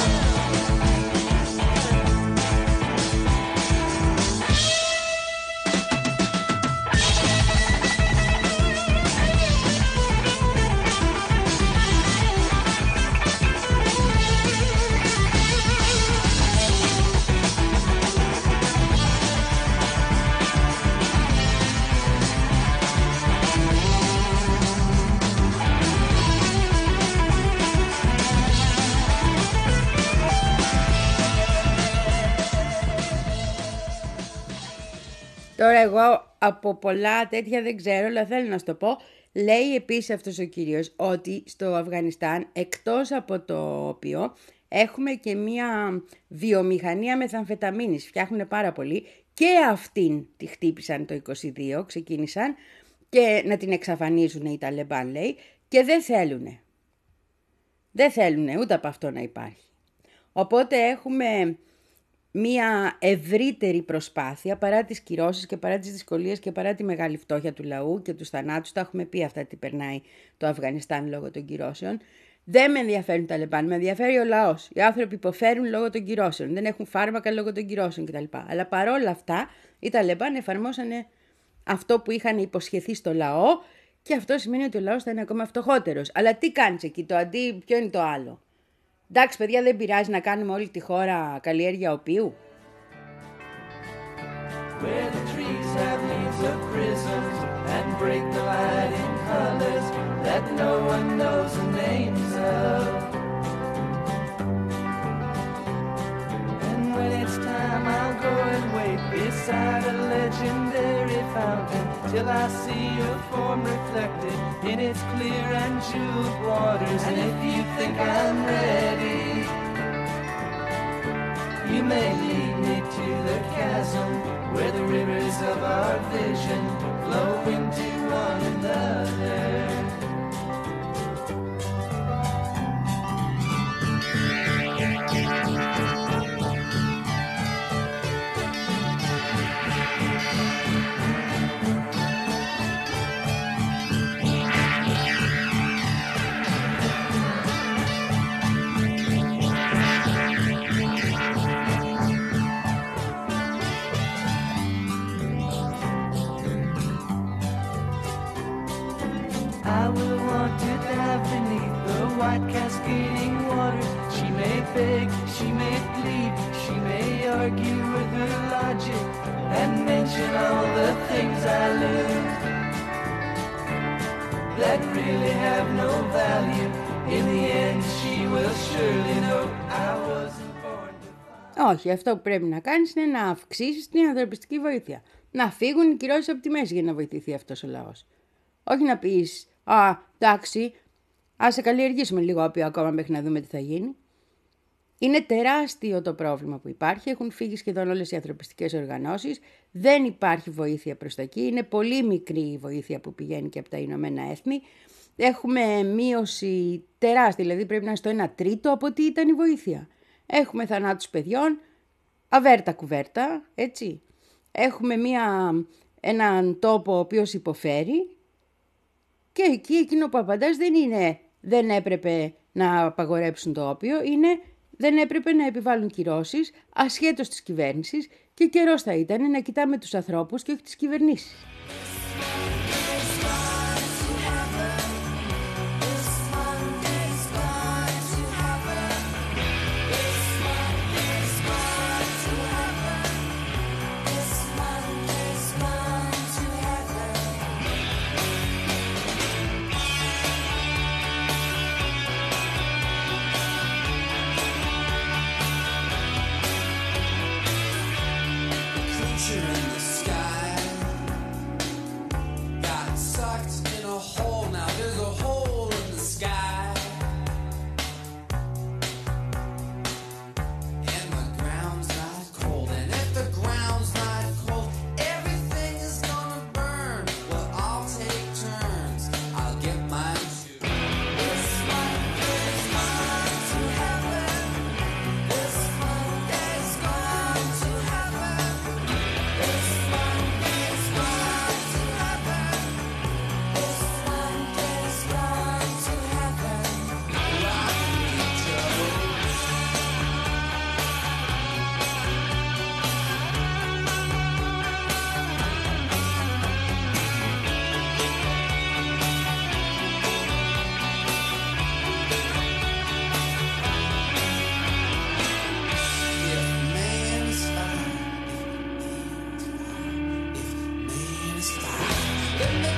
Τώρα εγώ από πολλά τέτοια δεν ξέρω, αλλά θέλω να σου το πω. Λέει επίσης αυτός ο κύριος ότι στο Αφγανιστάν, εκτός από το όπιο, έχουμε και μία βιομηχανία μεθαμφεταμίνης. Φτιάχνουν πάρα πολύ και αυτήν τη χτύπησαν το είκοσι δύο, ξεκίνησαν και να την εξαφανίζουν οι Ταλιμπάν, λέει, και δεν θέλουνε. Δεν θέλουνε ούτε από αυτό να υπάρχει. Οπότε έχουμε μία ευρύτερη προσπάθεια παρά τις κυρώσεις και παρά τις δυσκολίες και παρά τη μεγάλη φτώχεια του λαού και τους θανάτους. Τα έχουμε πει αυτά τι περνάει το Αφγανιστάν λόγω των κυρώσεων. Δεν με ενδιαφέρουν τα Ταλιμπάν, με ενδιαφέρει ο λαός. Οι άνθρωποι υποφέρουν λόγω των κυρώσεων, δεν έχουν φάρμακα λόγω των κυρώσεων κτλ. Αλλά παρόλα αυτά οι Ταλιμπάν εφαρμόσανε αυτό που είχαν υποσχεθεί στο λαό και αυτό σημαίνει ότι ο λαός θα είναι ακόμα φτωχότερος. Αλλά τι κάνεις εκεί, το αντί, ποιο είναι το άλλο. Εντάξει παιδιά, δεν πειράζει να κάνουμε όλη τη χώρα καλλιέργεια οπίου. Where the trees have leaves of prisms and break the light in colors that no one knows the names of. And when it's time I'll go and wait beside a legendary fountain till I see your form reflected in its clear and jeweled waters. And if you think I'm ready, you may lead me to the chasm where the rivers of our vision flow into one another. I will want to dive beneath the white cascading waters. She may beg, she may plead, she may argue with her logic and mention all the things I learned that really have no value. In the end she will surely know I wasn't born to fight. Όχι, αυτό που πρέπει να κάνεις είναι να αυξήσεις την ανθρωπιστική βοήθεια. Να φύγουν οι κυρώσεις από τη μέση για να βοηθηθεί αυτός ο λαός. Όχι να πεις, α, εντάξει, ας καλλιεργήσουμε λίγο όπιο ακόμα μέχρι να δούμε τι θα γίνει. Είναι τεράστιο το πρόβλημα που υπάρχει, έχουν φύγει σχεδόν όλες οι ανθρωπιστικές οργανώσεις, δεν υπάρχει βοήθεια προς τα εκεί, είναι πολύ μικρή η βοήθεια που πηγαίνει και από τα Ηνωμένα Έθνη. Έχουμε μείωση τεράστια, δηλαδή πρέπει να είναι στο ένα τρίτο από ό,τι ήταν η βοήθεια. Έχουμε θανάτους παιδιών, αβέρτα κουβέρτα, έτσι. Έχουμε μια, έναν τόπο ο οποίος υποφέρει. Και εκεί εκείνο που απαντάς δεν είναι δεν έπρεπε να απαγορέψουν το όπιο, είναι δεν έπρεπε να επιβάλλουν κυρώσεις ασχέτως της κυβέρνησης και καιρός θα ήταν να κοιτάμε τους ανθρώπους και όχι τις κυβερνήσεις.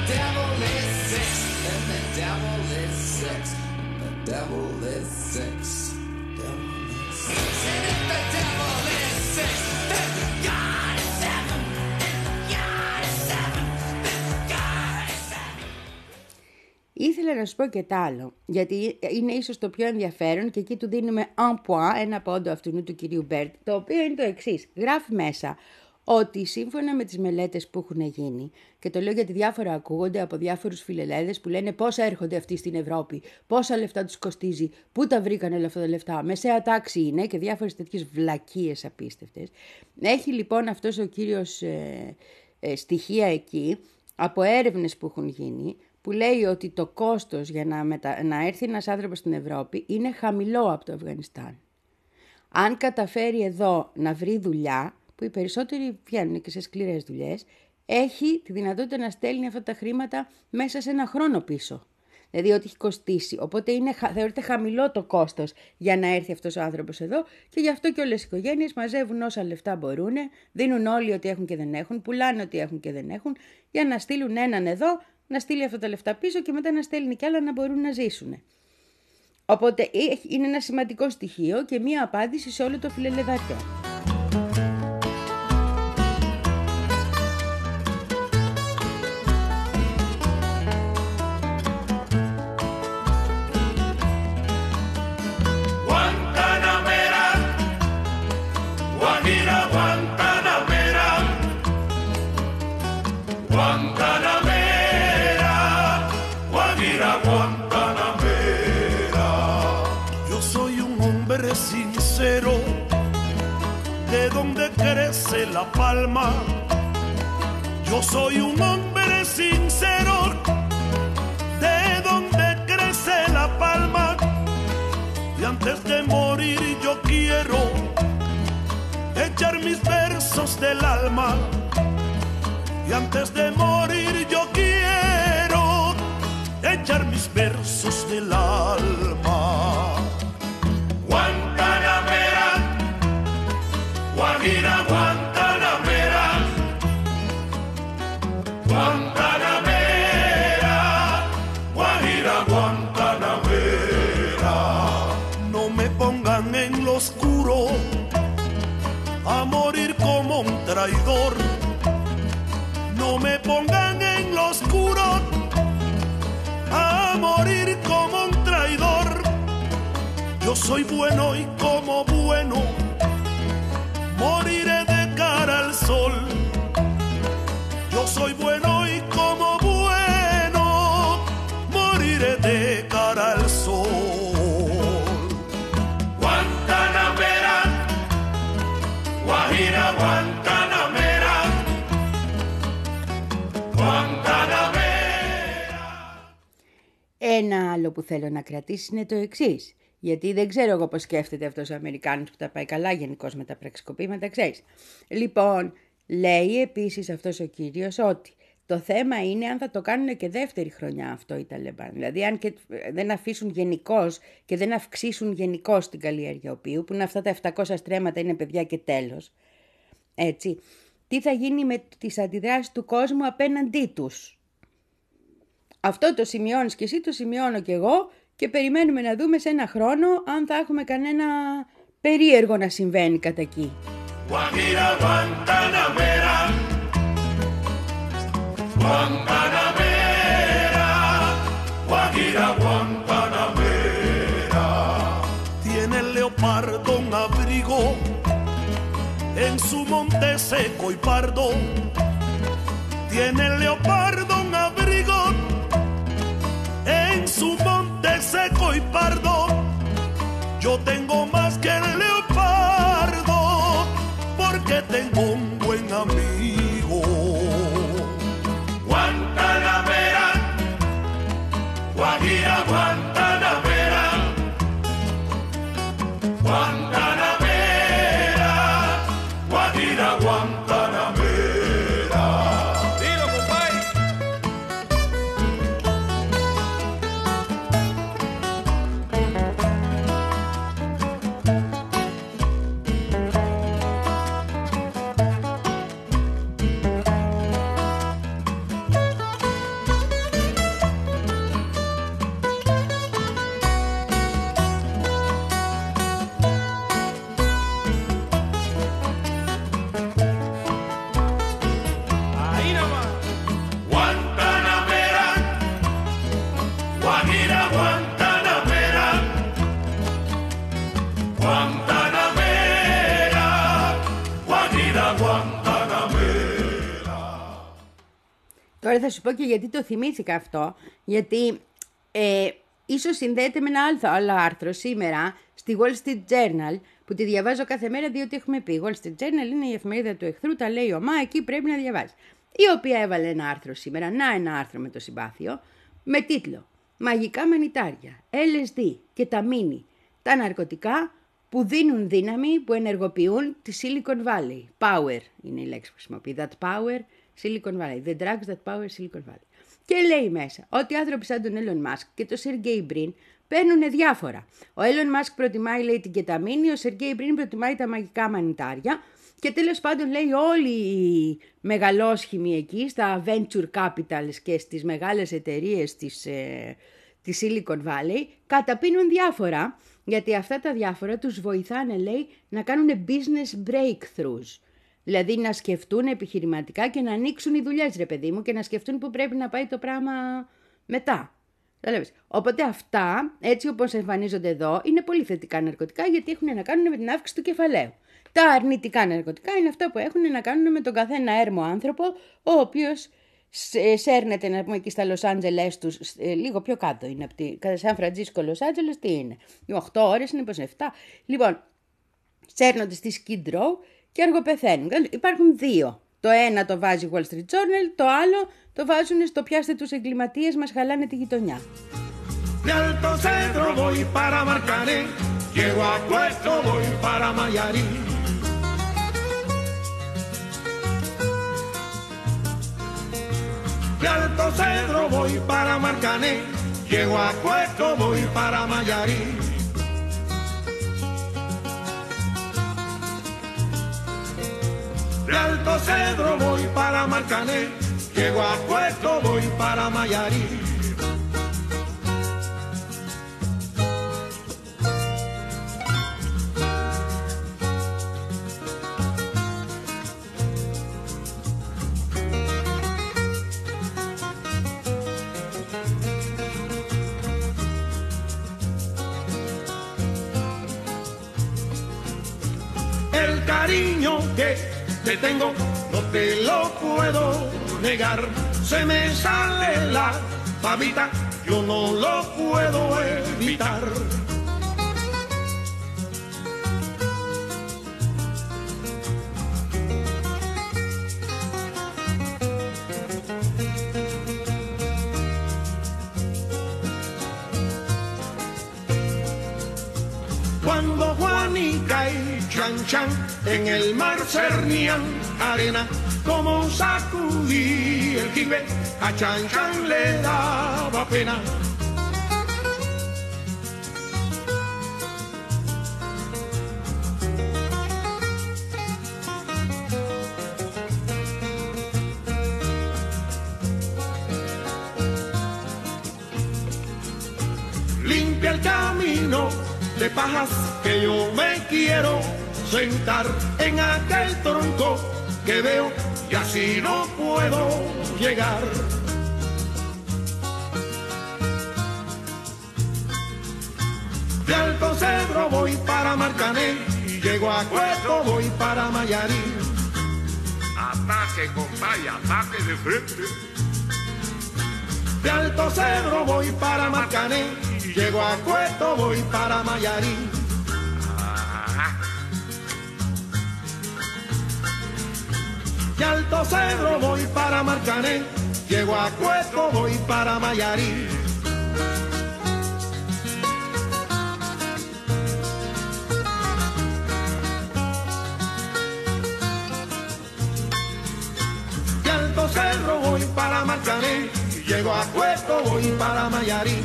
devil is six, and the devil is six, the devil is six, devil is six. And if the devil is six, then God is seven, and God is seven, then God is seven. Ήθελα να σου πω και τ' άλλο, γιατί είναι ίσως το πιο ενδιαφέρον και εκεί του δίνουμε un point, ένα πόντο αυτού του κυρίου Μπέρτ, το οποίο είναι το εξής. Γράφει μέσα ότι σύμφωνα με τις μελέτες που έχουν γίνει, και το λέω γιατί διάφορα ακούγονται από διάφορους φιλελέδες που λένε πόσα έρχονται αυτοί στην Ευρώπη, πόσα λεφτά τους κοστίζει, πού τα βρήκαν όλα αυτά τα λεφτά, μεσαία τάξη είναι και διάφορες τέτοιες βλακίες απίστευτες. Έχει λοιπόν αυτός ο κύριος ε, ε, στοιχεία εκεί από έρευνες που έχουν γίνει, που λέει ότι το κόστος για να, μετα... να έρθει ένας άνθρωπος στην Ευρώπη είναι χαμηλό από το Αφγανιστάν. Αν καταφέρει εδώ να βρει δουλειά, που οι περισσότεροι βγαίνουν και σε σκληρές δουλειές, έχει τη δυνατότητα να στέλνει αυτά τα χρήματα μέσα σε ένα χρόνο πίσω. Δηλαδή ότι έχει κοστίσει. Οπότε είναι, θεωρείται χαμηλό το κόστος για να έρθει αυτός ο άνθρωπος εδώ και γι' αυτό και όλες οι οικογένειες μαζεύουν όσα λεφτά μπορούν, δίνουν όλοι ό,τι έχουν και δεν έχουν, πουλάνε ό,τι έχουν και δεν έχουν, για να στείλουν έναν εδώ, να στείλει αυτά τα λεφτά πίσω και μετά να στέλνει κι άλλα να μπορούν να ζήσουν. Οπότε είναι ένα σημαντικό στοιχείο και μία απάντηση σε όλο το φιλελεδαριό. Sincero, de donde crece la palma. Yo soy un hombre sincero, de donde crece la palma. Y antes de morir yo quiero echar mis versos del alma. Y antes de morir yo quiero echar mis versos del alma. Guantanamera, Guajira, Guantanamera, Guantanamera, Guajira, Guantanamera. No me pongan en lo oscuro a morir como un traidor. No me pongan en lo oscuro a morir como un traidor. Yo soy bueno y como bueno moriré de cara al sol. Yo soy bueno y como bueno moriré de cara al sol. Guantanamera, Guajira, Guantanamera, Guantanamera. Ένα άλλο που θέλω να κρατήσει είναι το εξής. Γιατί δεν ξέρω εγώ πώς σκέφτεται αυτός ο Αμερικάνος που τα πάει καλά γενικώς με τα πραξικοπήματα, ξέρεις. Λοιπόν, λέει επίσης αυτός ο κύριος ότι το θέμα είναι αν θα το κάνουν και δεύτερη χρονιά αυτό οι Ταλιμπάν. Δηλαδή αν και δεν αφήσουν γενικώς και δεν αυξήσουν γενικώς την καλλιέργεια οποίου, που είναι αυτά τα επτακόσια στρέμματα είναι παιδιά και τέλος. Έτσι, τι θα γίνει με τις αντιδράσεις του κόσμου απέναντί τους. Αυτό το σημειώνεις και εσύ, το σημειώνω και εγώ. Και περιμένουμε να δούμε σε ένα χρόνο αν θα έχουμε κανένα περίεργο να συμβαίνει κατά εκεί. Guajira, Guantanamera, Guantanamera, Guajira, Guantanamera. Tiene el leopardo un abrigo en su monte seco y pardo. Tiene el leopardo un abrigo en su monte seco y pardo. Yo tengo más que el leopardo porque tengo un buen amigo. Guantanamera, Guajira, Guantanamera, Guantanamera, Guajira, Guantanamera. Dilo, compadre. Τώρα θα σου πω και γιατί το θυμήθηκα αυτό, γιατί ε, ίσως συνδέεται με ένα άλλο, άλλο άρθρο σήμερα στη Wall Street Journal, που τη διαβάζω κάθε μέρα διότι έχουμε πει. Η Wall Street Journal είναι η εφημερίδα του εχθρού, τα λέει ο Μα, εκεί πρέπει να διαβάζει. Η οποία έβαλε ένα άρθρο σήμερα, να ένα άρθρο με το συμπάθειο, με τίτλο «Μαγικά μανιτάρια, ελ ες ντι και τα μίνι, τα ναρκωτικά που δίνουν δύναμη, που ενεργοποιούν τη Silicon Valley». Power είναι η λέξη που χρησιμοποιεί. That power, Silicon Valley. The drugs that power Silicon Valley. Και λέει μέσα ότι άνθρωποι σαν τον Elon Musk και τον Sergey Brin παίρνουν διάφορα. Ο Elon Musk προτιμάει, λέει, την κεταμίνη, ο Sergey Brin προτιμάει τα μαγικά μανιτάρια. Και τέλος πάντων, λέει, όλοι οι μεγαλόσχημοι εκεί στα venture capitals και στις μεγάλες εταιρείες της, ε, της Silicon Valley καταπίνουν διάφορα, γιατί αυτά τα διάφορα τους βοηθάνε, λέει, να κάνουν business breakthroughs. Δηλαδή να σκεφτούν επιχειρηματικά και να ανοίξουν οι δουλειές, ρε παιδί μου, και να σκεφτούν που πρέπει να πάει το πράγμα μετά. Οπότε αυτά, έτσι όπως εμφανίζονται εδώ, είναι πολύ θετικά ναρκωτικά, γιατί έχουν να κάνουν με την αύξηση του κεφαλαίου. Τα αρνητικά ναρκωτικά είναι αυτά που έχουν να κάνουν με τον καθένα έρμο άνθρωπο, ο οποίος σέρνεται, να πούμε, εκεί στα Λος Άντζελες τους, λίγο πιο κάτω είναι από τη, κατά Σαν Φραντζίσκο, Λος Άντζελες, τι είναι, οκτώ ώρες είναι, πως εφτά. Λοιπόν, σέρνονται στη Skid Row και αργοπεθαίνουν. Υπάρχουν δύο. Το ένα το βάζει Wall Street Journal, το άλλο το βάζουν στο πιάστε τους εγκληματίες, μας χαλάνε τη γειτονιά. De Alto Cedro voy para Marcané, llego a Puerto, voy para Mayarí. De Alto Cedro voy para Marcané, llego a Puerto, voy para Mayarí. De Alto Cedro voy para Marcané, llego a Puerto, voy para Mayarí. El cariño que te tengo no te lo puedo negar, se me sale la babita, yo no lo puedo evitar. Cuando Juanica y Chan Chan en el mar cernían arena, como sacudí el jibe, a Chan Chan le daba pena. Limpia el camino de pajas que yo me quiero sentar en aquel tronco que veo y así no puedo llegar. De Alto Cedro voy para Marcané y llego a Cueto, voy para Mayarí. Ataque, compadre, ataque de frente. De Alto Cedro voy para Marcané, llego a Cueto, voy para Mayarí. De Alto Cedro voy para Marcané, llego a Cueto, voy para Mayarí. De Alto Cedro voy para Marcané, llego a Cueto, voy para Mayarí.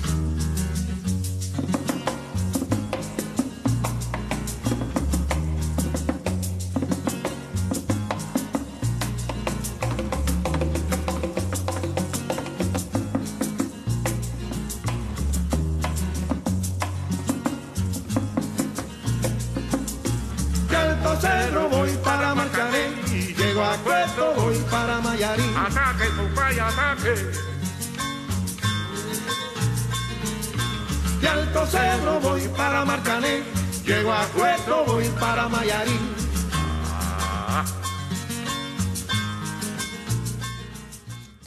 De Alto Cedro voy para Marcané y llego a Cueto, voy para Mayarí. Ataque, compadre, ataque. De Alto Cedro voy para Marcané, llego a Cueto, voy para Mayarí.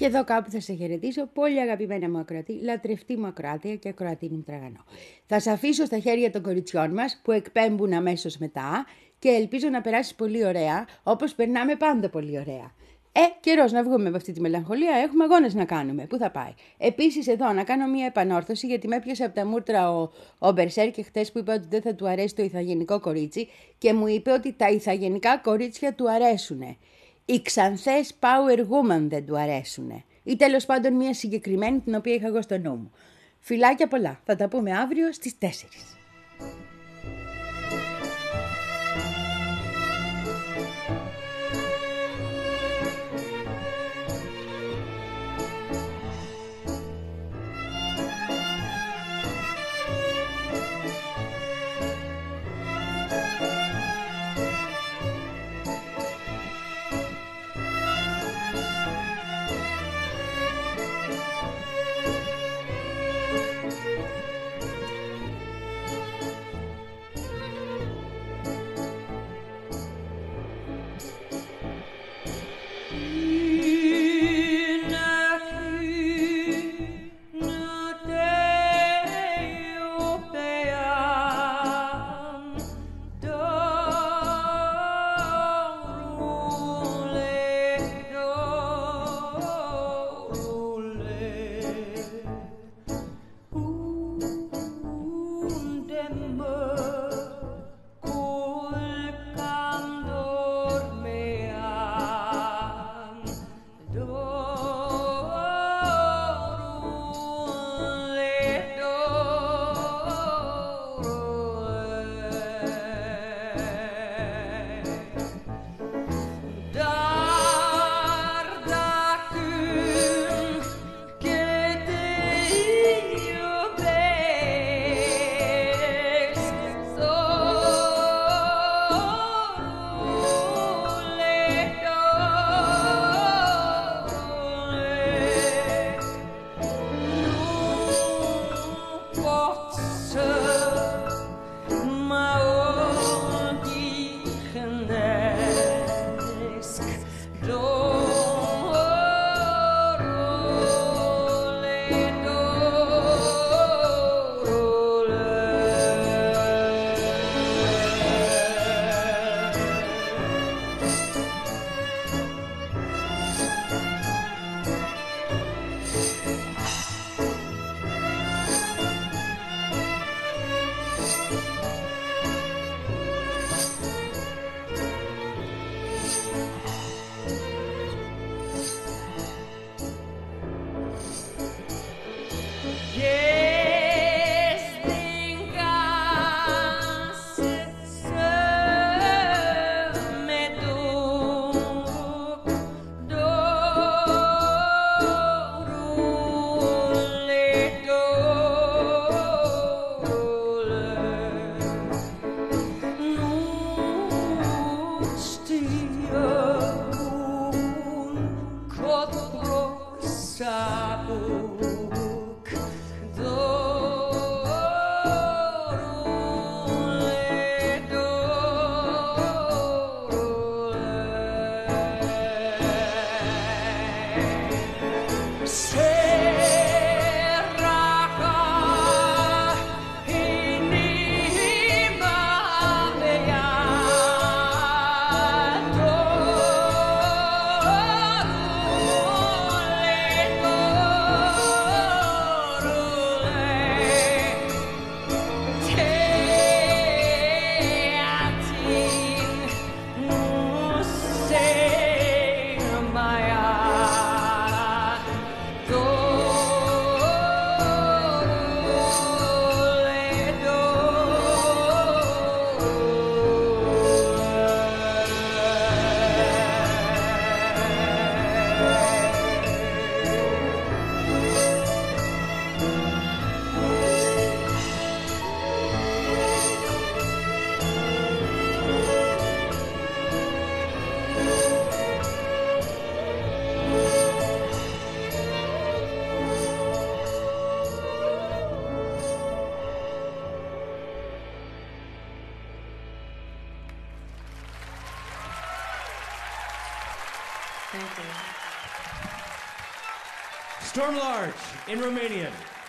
Και εδώ κάπου θα σε χαιρετήσω, πολύ αγαπημένα μου ακροατή, λατρευτή μου ακροάτρια και ακροατή μου τραγανό. Θα σε αφήσω στα χέρια των κοριτσιών μας που εκπέμπουν αμέσως μετά και ελπίζω να περάσεις πολύ ωραία, όπως περνάμε πάντα πολύ ωραία. Ε, καιρός να βγούμε από αυτή τη μελαγχολία, έχουμε αγώνες να κάνουμε. Πού θα πάει. Επίσης, εδώ να κάνω μια επανόρθωση, γιατί με έπιασε από τα μούτρα ο, ο Μπερσέρ και χτες που είπε ότι δεν θα του αρέσει το ηθαγενικό κορίτσι και μου είπε ότι τα ηθαγενικά κορίτσια του αρέσουνε. Οι ξανθές power woman δεν του αρέσουνε. Ή τέλος πάντων μια συγκεκριμένη την οποία είχα εγώ στο νου μου. Φιλάκια πολλά. Θα τα πούμε αύριο στις τέσσερις. Thank you. Storm Large in Romanian.